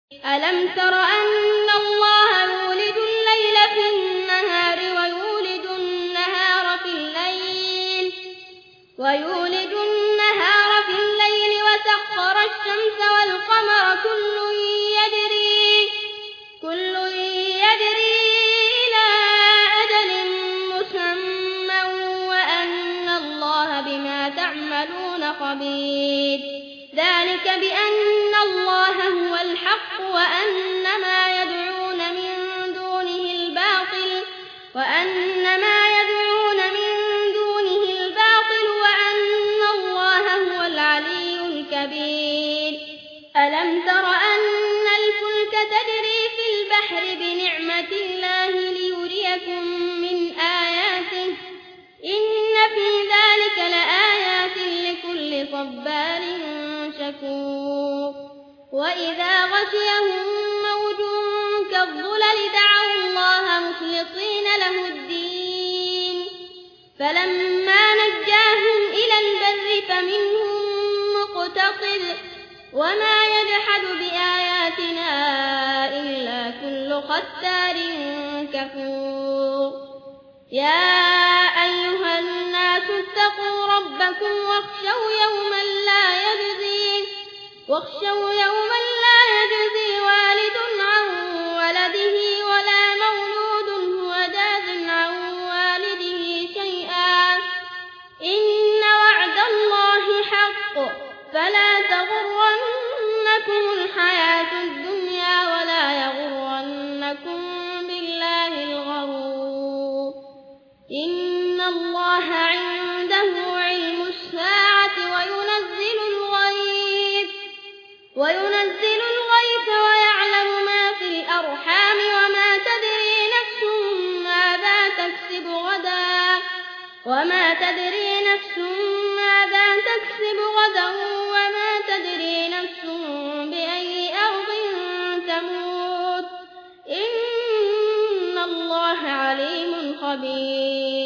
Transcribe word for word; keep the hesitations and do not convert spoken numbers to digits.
ألم تر أن الله يولد الليل في النهار ويولد النهار في الليل ويولد النهار في الليل وسخر الشمس والقمر كل يجري كل يجري إلى أجل مسمى وأن الله بما تعملون خبير. ذلك بأن الله هو الحق وأن ما يدعون من دونه الباطل وأن ما يدعون من دونه الباطل وأن الله هو العلي الكبير. ألم تر أن الفلك تجري في البحر بنعمة الله ليريكم من آياته إن في ذلك لآيات لكل صبار شكور. وإذا غشيهم موج كالظلل دعوا الله مخلصين له الدين فلما نجاهم إلى البر فمنهم مقتصد وما يجحد بآياتنا إلا كل ختار كفور. يا أيها الناس اتقوا ربكم واخشوا يوما لا يجزي واخشوا يوما لا يجزي والد عن ولده ولا مولود هو جاز عن والده شيئا إن وعد الله حق فلا تغرنكم الحياة الدنيا ولا يغرنكم بالله الغرور. إن الله عنده علم الساعة وينزل الغيث وينزل الغيث ويعلم ما في الأرحام وما تدري نفس ماذا تكسب غدا وما تدري نفس ماذا تكسب غدا وما تدري نفس بأي أرض تموت إن الله عليم خبير.